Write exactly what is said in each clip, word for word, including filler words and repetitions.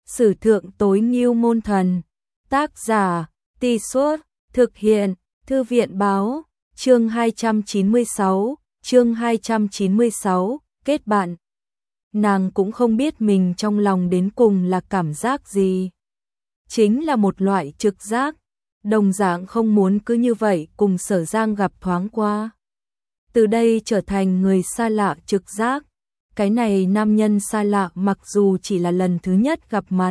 Sử thượng tối ngưu môn thần. Tác giả, Tì Suốt, thực hiện, Thư viện báo, chương hai trăm chín mươi sáu, chương hai trăm chín mươi sáu, kết bạn. Nàng cũng không biết mình trong lòng đến cùng là cảm giác gì. Chính là một loại trực giác, đồng dạng không muốn cứ như vậy cùng Sở Giang gặp thoáng qua. Từ đây trở thành người xa lạ trực giác. Cái này nam nhân xa lạ mặc dù chỉ là lần thứ nhất gặp mặt,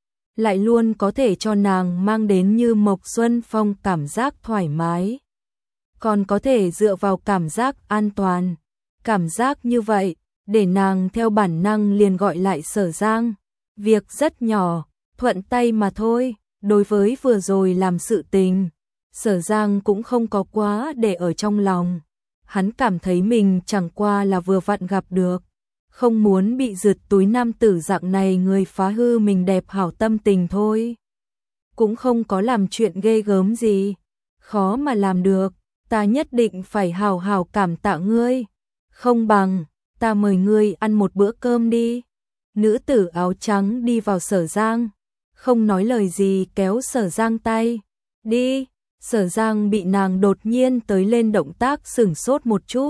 lại luôn có thể cho nàng mang đến như mộc xuân phong cảm giác thoải mái. Còn có thể dựa vào cảm giác an toàn. Cảm giác như vậy, để nàng theo bản năng liền gọi lại Sở Giang. Việc rất nhỏ, thuận tay mà thôi. Đối với vừa rồi làm sự tình, Sở Giang cũng không có quá để ở trong lòng. Hắn cảm thấy mình chẳng qua là vừa vặn gặp được. Không muốn bị rượt túi nam tử dạng này người phá hư mình đẹp hảo tâm tình thôi. Cũng không có làm chuyện ghê gớm gì. Khó mà làm được, ta nhất định phải hào hào cảm tạ ngươi. Không bằng, ta mời ngươi ăn một bữa cơm đi. Nữ tử áo trắng đi vào Sở Giang, không nói lời gì kéo Sở Giang tay. Đi, Sở Giang bị nàng đột nhiên tới lên động tác sửng sốt một chút.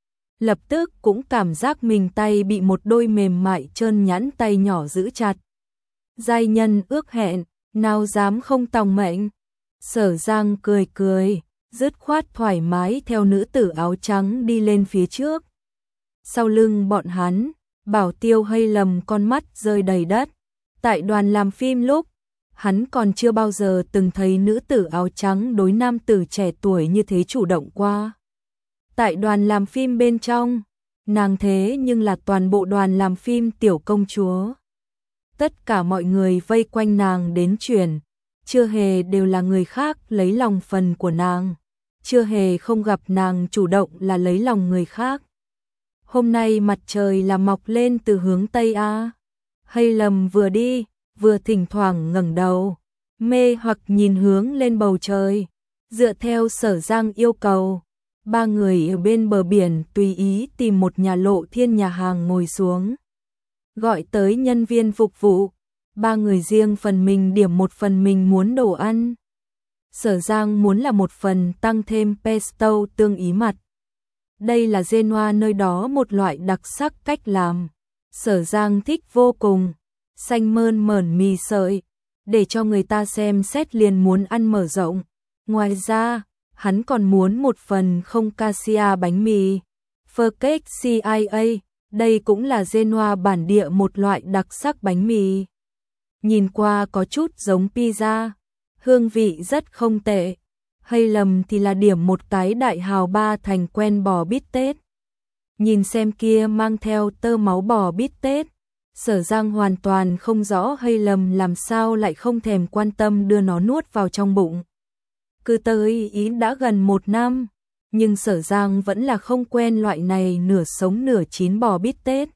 Lập tức cũng cảm giác mình tay bị một đôi mềm mại trơn nhẵn tay nhỏ giữ chặt. Giai nhân ước hẹn, nào dám không tòng mệnh. Sở Giang cười cười, dứt khoát thoải mái theo nữ tử áo trắng đi lên phía trước. Sau lưng bọn hắn, Bảo Tiêu hay lầm con mắt rơi đầy đất. Tại đoàn làm phim lúc, hắn còn chưa bao giờ từng thấy nữ tử áo trắng đối nam tử trẻ tuổi như thế chủ động qua. Tại đoàn làm phim bên trong, nàng thế nhưng là toàn bộ đoàn làm phim tiểu công chúa. Tất cả mọi người vây quanh nàng đến chuyển, chưa hề đều là người khác lấy lòng phần của nàng, chưa hề không gặp nàng chủ động là lấy lòng người khác. Hôm nay mặt trời là mọc lên từ hướng Tây A. Hay lầm vừa đi, vừa thỉnh thoảng ngẩng đầu, mê hoặc nhìn hướng lên bầu trời. Dựa theo Sở Giang yêu cầu, ba người ở bên bờ biển tùy ý tìm một nhà lộ thiên nhà hàng ngồi xuống. Gọi tới nhân viên phục vụ, ba người riêng phần mình điểm một phần mình muốn đồ ăn. Sở Giang muốn là một phần tăng thêm pesto tương ý mặt. Đây là Genoa nơi đó một loại đặc sắc cách làm. Sở Giang thích vô cùng, xanh mơn mởn mì sợi, để cho người ta xem xét liền muốn ăn mở rộng. Ngoài ra, hắn còn muốn một phần không cassia bánh mì, phơ cake xê i a, đây cũng là Genoa bản địa một loại đặc sắc bánh mì. Nhìn qua có chút giống pizza, hương vị rất không tệ. Hay lầm thì là điểm một cái đại hào ba thành quen bò bít tết. Nhìn xem kia mang theo tơ máu bò bít tết, Sở Giang hoàn toàn không rõ hay lầm làm sao lại không thèm quan tâm đưa nó nuốt vào trong bụng. Cứ tới Ý đã gần một năm, nhưng Sở Giang vẫn là không quen loại này nửa sống nửa chín bò bít tết.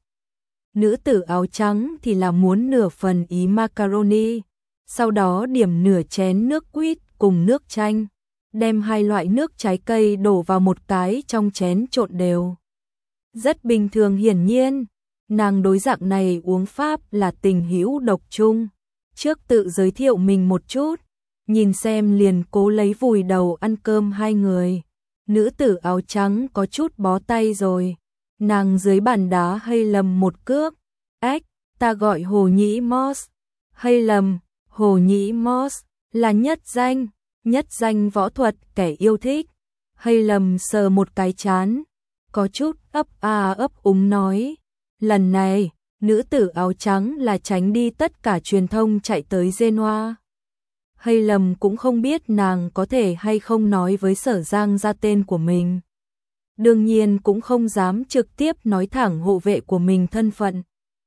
Nữ tử áo trắng thì là muốn nửa phần Ý macaroni, sau đó điểm nửa chén nước quýt cùng nước chanh, đem hai loại nước trái cây đổ vào một cái trong chén trộn đều. Rất bình thường, hiển nhiên, nàng đối dạng này uống pháp là tình hữu độc chung. Trước tự giới thiệu mình một chút, nhìn xem liền cố lấy vùi đầu ăn cơm hai người. Nữ tử áo trắng có chút bó tay rồi, nàng dưới bàn đá hay lầm một cước. Ếch, ta gọi Hồ Nhĩ Moss. Hay lầm, Hồ Nhĩ Moss là nhất danh, nhất danh võ thuật kẻ yêu thích. Hay lầm sờ một cái chán, có chút ấp a ấp úng nói. Lần này, nữ tử áo trắng là tránh đi tất cả truyền thông chạy tới Genoa. Hay lầm cũng không biết nàng có thể hay không nói với Sở Giang ra tên của mình. Đương nhiên cũng không dám trực tiếp nói thẳng hộ vệ của mình thân phận,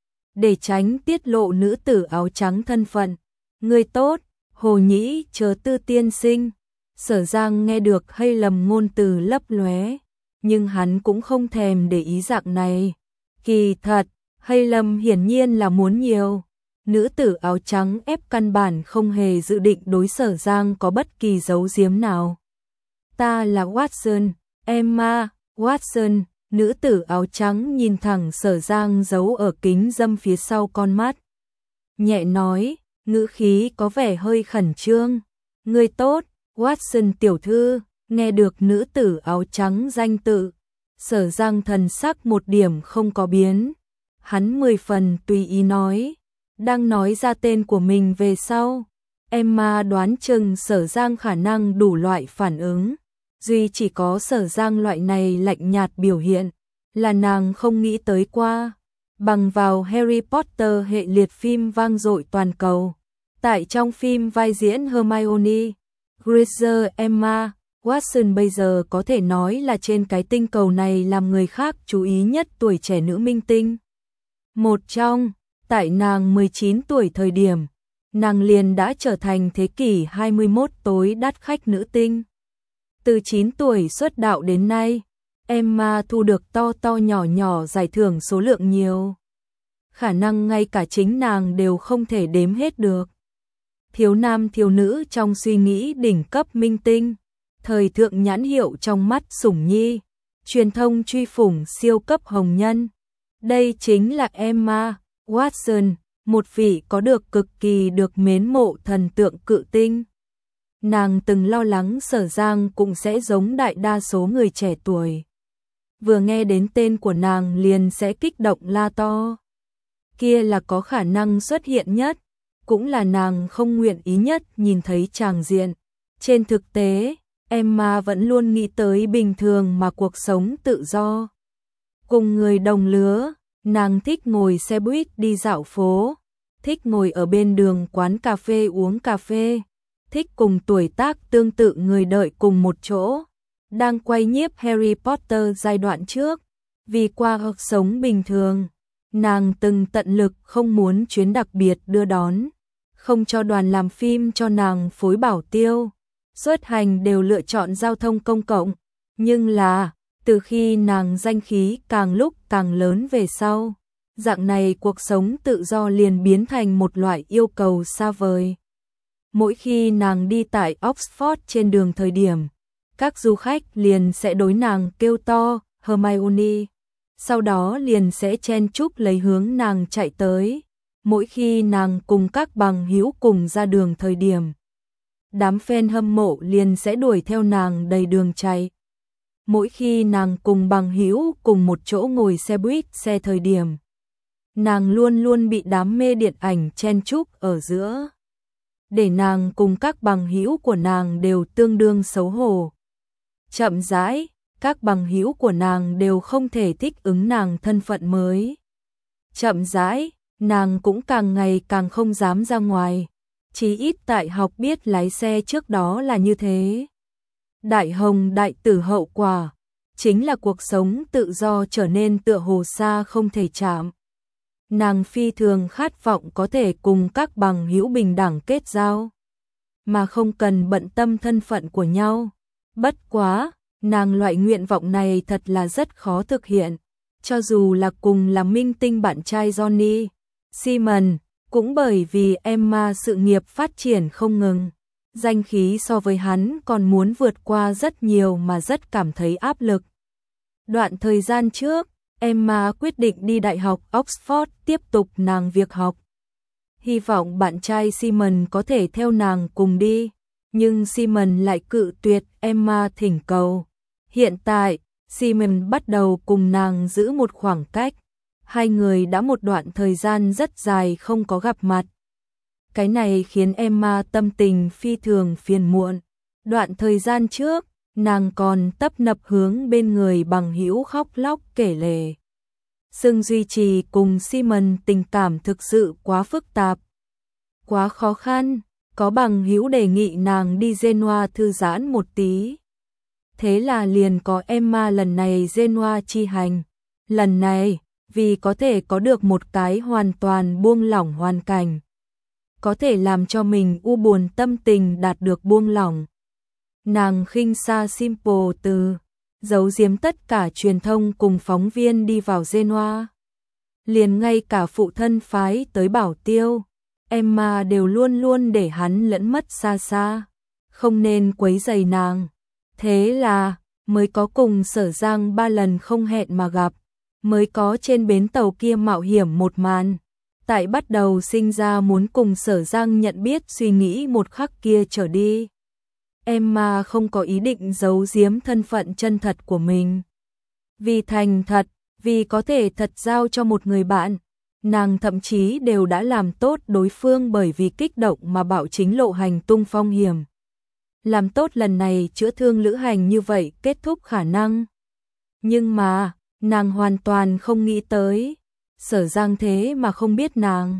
để tránh tiết lộ nữ tử áo trắng thân phận. Người tốt, Hồ Nhĩ Chớ Tư tiên sinh. Sở Giang nghe được hay lầm ngôn từ lấp lóe, nhưng hắn cũng không thèm để ý dạng này. Kỳ thật, hay lầm hiển nhiên là muốn nhiều. Nữ tử áo trắng ép căn bản không hề dự định đối Sở Giang có bất kỳ giấu giếm nào. Ta là Watson, Emma Watson. Nữ tử áo trắng nhìn thẳng Sở Giang giấu ở kính dâm phía sau con mắt. nhẹ nói, ngữ khí có vẻ hơi khẩn trương. Ngươi tốt, Watson tiểu thư. Nghe được nữ tử áo trắng danh tự, Sở Giang thần sắc một điểm không có biến. Hắn mười phần tùy ý nói, đang nói ra tên của mình về sau. Emma đoán chừng Sở Giang khả năng đủ loại phản ứng, duy chỉ có Sở Giang loại này lạnh nhạt biểu hiện, là nàng không nghĩ tới qua. Bằng vào Harry Potter hệ liệt phim vang dội toàn cầu, tại trong phim vai diễn Hermione Granger, Emma Watson bây giờ có thể nói là trên cái tinh cầu này làm người khác chú ý nhất tuổi trẻ nữ minh tinh. Một trong, tại nàng mười chín tuổi thời điểm, nàng liền đã trở thành thế kỷ hai mươi mốt tối đắt khách nữ tinh. Từ chín tuổi xuất đạo đến nay, Emma thu được to to nhỏ nhỏ giải thưởng số lượng nhiều. Khả năng ngay cả chính nàng đều không thể đếm hết được. Thiếu nam thiếu nữ trong suy nghĩ đỉnh cấp minh tinh, thời thượng nhãn hiệu trong mắt sủng nhi, truyền thông truy phủng siêu cấp hồng nhân. Đây chính là Emma Watson, một vị có được cực kỳ được mến mộ thần tượng cự tinh. Nàng từng lo lắng Sở Giang cũng sẽ giống đại đa số người trẻ tuổi, vừa nghe đến tên của nàng liền sẽ kích động la to. Kia là có khả năng xuất hiện nhất, cũng là nàng không nguyện ý nhất nhìn thấy tràng diện. Trên thực tế, Emma vẫn luôn nghĩ tới bình thường mà cuộc sống tự do. Cùng người đồng lứa, nàng thích ngồi xe buýt đi dạo phố, thích ngồi ở bên đường quán cà phê uống cà phê, thích cùng tuổi tác tương tự người đợi cùng một chỗ. Đang quay nhiếp Harry Potter giai đoạn trước, vì qua cuộc sống bình thường, nàng từng tận lực không muốn chuyến đặc biệt đưa đón, không cho đoàn làm phim cho nàng phối bảo tiêu, xuất hành đều lựa chọn giao thông công cộng. Nhưng là, từ khi nàng danh khí càng lúc càng lớn về sau, dạng này cuộc sống tự do liền biến thành một loại yêu cầu xa vời. Mỗi khi nàng đi tại Oxford trên đường thời điểm, các du khách liền sẽ đối nàng kêu to, Hermione, sau đó liền sẽ chen chúc lấy hướng nàng chạy tới. Mỗi khi nàng cùng các bằng hữu cùng ra đường thời điểm, đám fan hâm mộ liền sẽ đuổi theo nàng đầy đường chạy. Mỗi khi nàng cùng bằng hữu cùng một chỗ ngồi xe buýt xe thời điểm, nàng luôn luôn bị đám mê điện ảnh chen chúc ở giữa, để nàng cùng các bằng hữu của nàng đều tương đương xấu hổ. Chậm rãi, các bằng hữu của nàng đều không thể thích ứng nàng thân phận mới. Chậm rãi, nàng cũng càng ngày càng không dám ra ngoài, chí ít tại học biết lái xe trước đó là như thế. Đại hồng đại tử hậu quả, chính là cuộc sống tự do trở nên tựa hồ xa không thể chạm. Nàng phi thường khát vọng có thể cùng các bằng hữu bình đẳng kết giao, mà không cần bận tâm thân phận của nhau. Bất quá, nàng loại nguyện vọng này thật là rất khó thực hiện, cho dù là cùng là minh tinh bạn trai Johnny Simon, cũng bởi vì Emma sự nghiệp phát triển không ngừng, danh khí so với hắn còn muốn vượt qua rất nhiều mà rất cảm thấy áp lực. Đoạn thời gian trước, Emma quyết định đi Đại học Oxford tiếp tục nàng việc học. Hy vọng bạn trai Simon có thể theo nàng cùng đi, nhưng Simon lại cự tuyệt Emma thỉnh cầu. Hiện tại, Simon bắt đầu cùng nàng giữ một khoảng cách. Hai người đã một đoạn thời gian rất dài không có gặp mặt. Cái này khiến Emma tâm tình phi thường phiền muộn. Đoạn thời gian trước, nàng còn tấp nập hướng bên người bằng hữu khóc lóc kể lể. Xưng duy trì cùng Simon tình cảm thực sự quá phức tạp, quá khó khăn. Có bằng hữu đề nghị nàng đi Genoa thư giãn một tí. Thế là liền có Emma lần này Genoa chi hành. Lần này, vì có thể có được một cái hoàn toàn buông lỏng hoàn cảnh, có thể làm cho mình u buồn tâm tình đạt được buông lỏng. Nàng khinh xa Simple từ, giấu giếm tất cả truyền thông cùng phóng viên đi vào Genoa. Liền ngay cả phụ thân phái tới bảo tiêu, Emma đều luôn luôn để hắn lẫn mất xa xa, không nên quấy rầy nàng. Thế là, mới có cùng Sở Giang ba lần không hẹn mà gặp, mới có trên bến tàu kia mạo hiểm một màn. Tại bắt đầu sinh ra muốn cùng Sở Giang nhận biết suy nghĩ một khắc kia trở đi. Emma không có ý định giấu giếm thân phận chân thật của mình. Vì thành thật, vì có thể thật giao cho một người bạn, nàng thậm chí đều đã làm tốt đối phương bởi vì kích động mà bạo chính lộ hành tung phong hiểm. Làm tốt lần này chữa thương lữ hành như vậy kết thúc khả năng. Nhưng mà, nàng hoàn toàn không nghĩ tới. Sở Giang thế mà không biết nàng.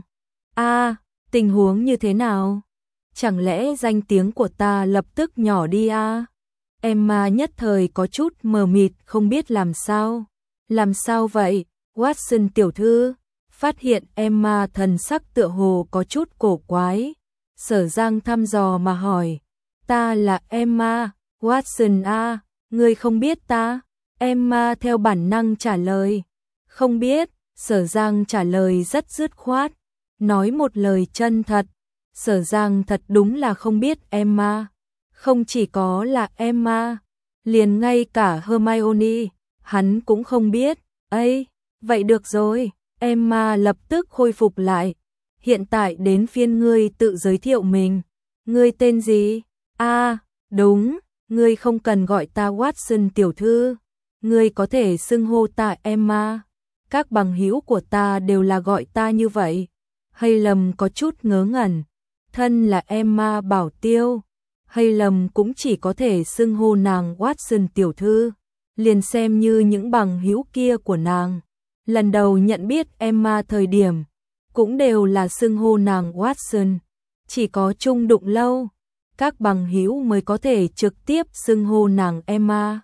A, tình huống như thế nào? Chẳng lẽ danh tiếng của ta lập tức nhỏ đi a? À? Emma nhất thời có chút mờ mịt không biết làm sao. Làm sao vậy? Watson tiểu thư phát hiện Emma thần sắc tựa hồ có chút cổ quái. Sở Giang thăm dò mà hỏi. Ta là Emma, Watson a, ngươi không biết ta? Emma theo bản năng trả lời. Không biết. Sở Giang trả lời rất dứt khoát, nói một lời chân thật. Sở Giang thật đúng là không biết Emma. Không chỉ có là Emma, liền ngay cả Hermione, hắn cũng không biết. Ây, vậy được rồi, Emma lập tức khôi phục lại. Hiện tại đến phiên ngươi tự giới thiệu mình. Ngươi tên gì? A, à, đúng, ngươi không cần gọi ta Watson tiểu thư. Ngươi có thể xưng hô ta Emma. Các bằng hữu của ta đều là gọi ta như vậy. Hay lầm có chút ngớ ngẩn. Thân là Emma Bảo Tiêu. Hay lầm cũng chỉ có thể xưng hô nàng Watson tiểu thư. Liền xem như những bằng hữu kia của nàng. Lần đầu nhận biết Emma thời điểm. Cũng đều là xưng hô nàng Watson. Chỉ có chung đụng lâu. Các bằng hữu mới có thể trực tiếp xưng hô nàng Emma.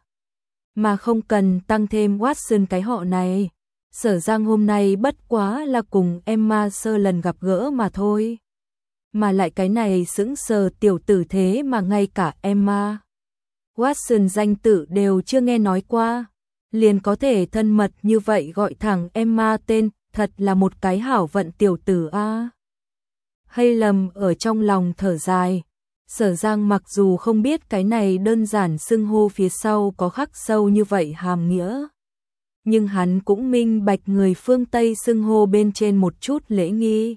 Mà không cần tăng thêm Watson cái họ này. Sở Giang hôm nay bất quá là cùng Emma sơ lần gặp gỡ mà thôi. Mà lại cái này sững sờ tiểu tử thế mà ngay cả Emma Watson danh tự đều chưa nghe nói qua. Liền có thể thân mật như vậy gọi thẳng Emma tên, thật là một cái hảo vận tiểu tử a. À. Hay lầm ở trong lòng thở dài. Sở Giang mặc dù không biết cái này đơn giản xưng hô phía sau có khắc sâu như vậy hàm nghĩa. Nhưng hắn cũng minh bạch người phương Tây xưng hô bên trên một chút lễ nghi.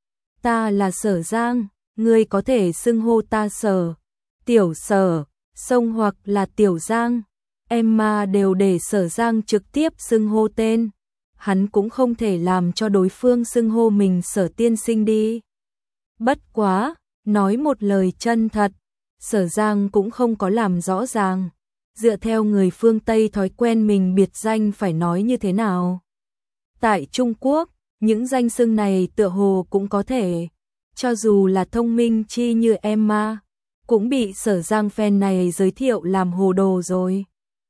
Ta là Sở Giang, ngươi có thể xưng hô ta Sở, Tiểu Sở, Sông hoặc là Tiểu Giang. Emma đều để Sở Giang trực tiếp xưng hô tên. Hắn cũng không thể làm cho đối phương xưng hô mình Sở tiên sinh đi. Bất quá, nói một lời chân thật, Sở Giang cũng không có làm rõ ràng. Dựa theo người phương Tây thói quen mình biệt danh phải nói như thế nào. Tại Trung Quốc, những danh xưng này tựa hồ cũng có thể, cho dù là thông minh chi như Emma, cũng bị Sở Giang fan này giới thiệu làm hồ đồ rồi.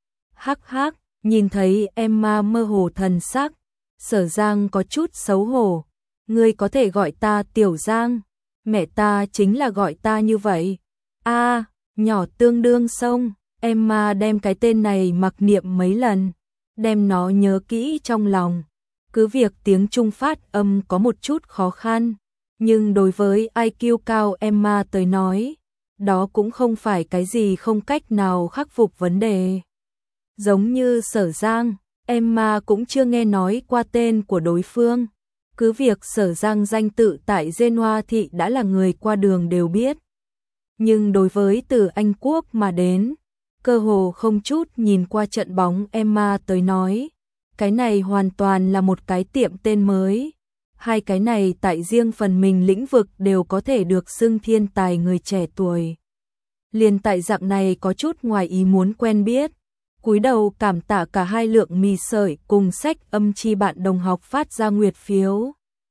Hắc hắc, nhìn thấy Emma mơ hồ thần sắc, Sở Giang có chút xấu hổ. Ngươi có thể gọi ta Tiểu Giang, mẹ ta chính là gọi ta như vậy. A, à, nhỏ tương đương sông. Emma đem cái tên này mặc niệm mấy lần, đem nó nhớ kỹ trong lòng. Cứ việc tiếng Trung phát âm có một chút khó khăn, nhưng đối với i kiu cao Emma tới nói, đó cũng không phải cái gì không cách nào khắc phục vấn đề. Giống như Sở Giang, Emma cũng chưa nghe nói qua tên của đối phương. Cứ việc Sở Giang danh tự tại Genoa thị đã là người qua đường đều biết. Nhưng đối với từ Anh Quốc mà đến, cơ hồ không chút nhìn qua trận bóng Emma tới nói, cái này hoàn toàn là một cái tiệm tên mới. Hai cái này tại riêng phần mình lĩnh vực đều có thể được xưng thiên tài người trẻ tuổi. Liền tại dạng này có chút ngoài ý muốn quen biết. Cúi đầu cảm tạ cả hai lượng mì sợi cùng sách âm chi bạn đồng học phát ra nguyệt phiếu.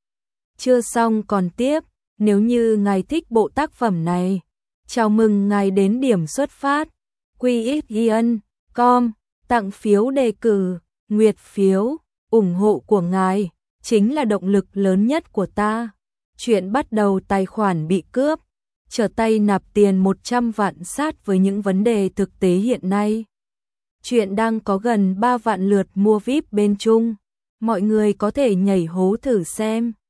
Chưa xong còn tiếp, nếu như ngài thích bộ tác phẩm này, chào mừng ngài đến điểm xuất phát. quy ích giê chấm com, tặng phiếu đề cử, nguyệt phiếu, ủng hộ của ngài, chính là động lực lớn nhất của ta. Chuyện bắt đầu tài khoản bị cướp, trở tay nạp tiền một trăm vạn sát với những vấn đề thực tế hiện nay. Chuyện đang có gần ba vạn lượt mua víp bên Trung, mọi người có thể nhảy hố thử xem.